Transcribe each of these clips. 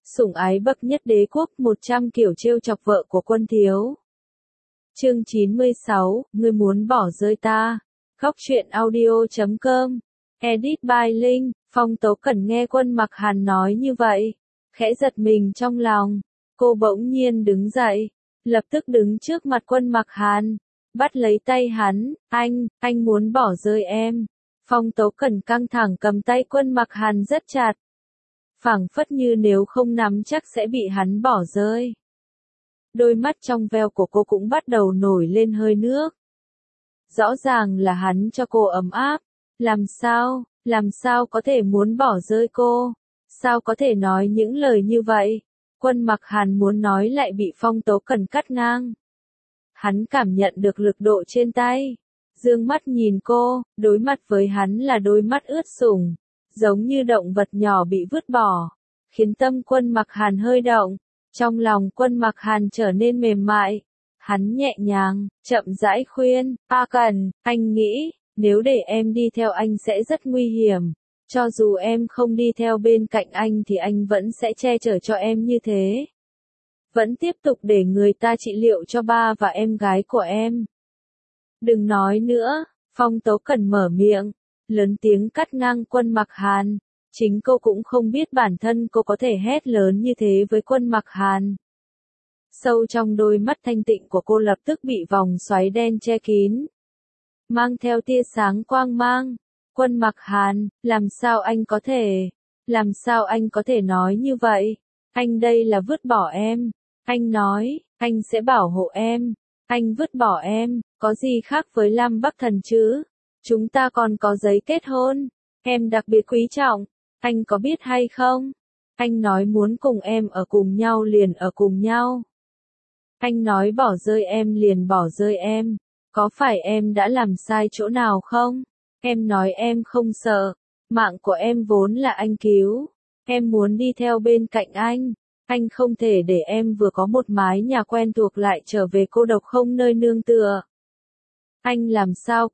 Sủng ái bậc nhất đế quốc, 100 kiểu trêu chọc vợ của Quân Thiếu. Chương 96, ngươi muốn bỏ rơi ta. Góc truyện audio.com. Edit by Linh. Phong Tố Cẩn nghe Quân Mặc Hàn nói như vậy, khẽ giật mình trong lòng. Cô bỗng nhiên đứng dậy, lập tức đứng trước mặt Quân Mặc Hàn, bắt lấy tay hắn. Anh muốn bỏ rơi em. Phong Tố Cẩn căng thẳng cầm tay Quân Mặc Hàn rất chặt, phảng phất như nếu không nắm chắc sẽ bị hắn bỏ rơi. Đôi mắt trong veo của cô cũng bắt đầu nổi lên hơi nước. Rõ ràng là hắn cho cô ấm áp. Làm sao có thể muốn bỏ rơi cô? Sao có thể nói những lời như vậy? Quân Mặc Hàn muốn nói lại bị Phong Tố Cẩn cắt ngang. Hắn cảm nhận được lực độ trên tay, dương mắt nhìn cô, đối mặt với hắn là đôi mắt ướt sũng, giống như động vật nhỏ bị vứt bỏ, khiến tâm Quân Mặc Hàn hơi động. Trong lòng Quân Mặc Hàn trở nên mềm mại. Hắn nhẹ nhàng, chậm rãi khuyên, "A Cẩn, anh nghĩ, nếu để em đi theo anh sẽ rất nguy hiểm. Cho dù em không đi theo bên cạnh anh thì anh vẫn sẽ che chở cho em như thế. Vẫn tiếp tục để người ta trị liệu cho ba và em gái của em." "Đừng nói nữa." Phong Tố Cẩn mở miệng, lớn tiếng cắt ngang Quân Mặc Hàn. Chính cô cũng không biết bản thân cô có thể hét lớn như thế với Quân Mặc Hàn. Sâu trong đôi mắt thanh tịnh của cô lập tức bị vòng xoáy đen che kín, mang theo tia sáng quang mang. "Quân Mặc Hàn, làm sao anh có thể nói như vậy? Anh đây là vứt bỏ em. Anh nói, anh sẽ bảo hộ em. Anh vứt bỏ em, có gì khác với Lam Bắc Thần chứ? Chúng ta còn có giấy kết hôn. Em đặc biệt quý trọng. Anh có biết hay không? Anh nói muốn cùng em ở cùng nhau liền ở cùng nhau. Anh nói bỏ rơi em liền bỏ rơi em. Có phải em đã làm sai chỗ nào không? Em nói em không sợ. Mạng của em vốn là anh cứu. Em muốn đi theo bên cạnh anh. Anh không thể để em vừa có một mái nhà quen thuộc lại trở về cô độc không nơi nương tựa. Anh làm sao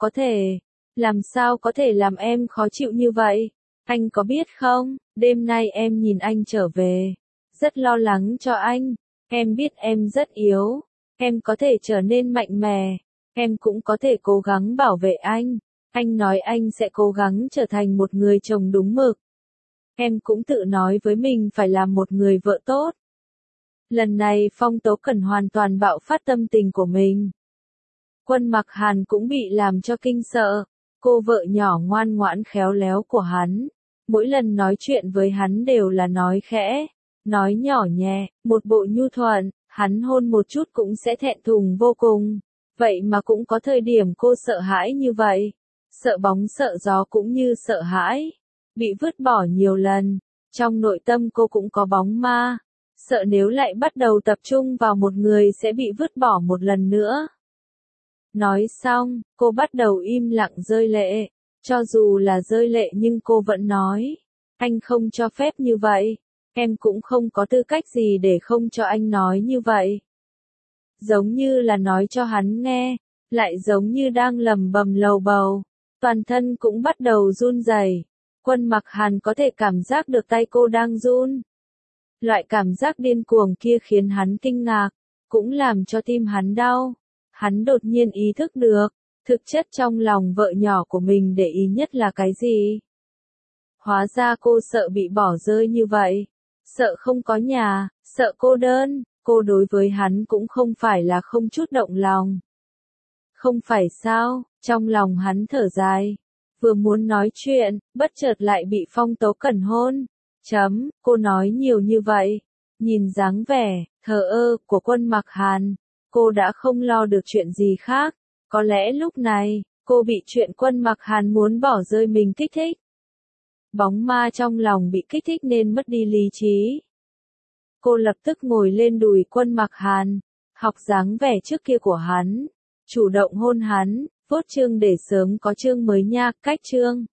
có thể làm em khó chịu như vậy? Anh có biết không, đêm nay em nhìn anh trở về, rất lo lắng cho anh. Em biết em rất yếu. Em có thể trở nên mạnh mẽ. Em cũng có thể cố gắng bảo vệ anh. Anh nói anh sẽ cố gắng trở thành một người chồng đúng mực. Em cũng tự nói với mình phải làm một người vợ tốt." Lần này Phong Tố Cẩn hoàn toàn bạo phát tâm tình của mình. Quân Mặc Hàn cũng bị làm cho kinh sợ. Cô vợ nhỏ ngoan ngoãn khéo léo của hắn, mỗi lần nói chuyện với hắn đều là nói khẽ, nói nhỏ nhẹ, một bộ nhu thuận. Hắn hôn một chút cũng sẽ thẹn thùng vô cùng. Vậy mà cũng có thời điểm cô sợ hãi như vậy. Sợ bóng sợ gió cũng như sợ hãi bị vứt bỏ nhiều lần. Trong nội tâm cô cũng có bóng ma, sợ nếu lại bắt đầu tập trung vào một người sẽ bị vứt bỏ một lần nữa. Nói xong, cô bắt đầu im lặng rơi lệ. Cho dù là rơi lệ nhưng cô vẫn nói, "Anh không cho phép như vậy. Em cũng không có tư cách gì để không cho anh nói như vậy." Giống như là nói cho hắn nghe, lại giống như đang lẩm bẩm lầu bầu. Toàn thân cũng bắt đầu run rẩy. Quân Mặc Hàn có thể cảm giác được tay cô đang run. Loại cảm giác điên cuồng kia khiến hắn kinh ngạc, cũng làm cho tim hắn đau. Hắn đột nhiên ý thức được, thực chất trong lòng vợ nhỏ của mình để ý nhất là cái gì. Hóa ra cô sợ bị bỏ rơi như vậy. Sợ không có nhà, sợ cô đơn. Cô đối với hắn cũng không phải là không chút động lòng. Không phải sao? Trong lòng hắn thở dài, vừa muốn nói chuyện, bất chợt lại bị Phong Tố Cẩn hôn. Cô nói nhiều như vậy. Nhìn dáng vẻ thờ ơ của Quân Mặc Hàn, cô đã không lo được chuyện gì khác. Có lẽ lúc này, cô bị chuyện Quân Mặc Hàn muốn bỏ rơi mình kích thích. Bóng ma trong lòng bị kích thích nên mất đi lý trí. Cô lập tức ngồi lên đùi Quân Mặc Hàn, học dáng vẻ trước kia của hắn, chủ động hôn hắn. Phốt chương để sớm có chương mới nha. Cách chương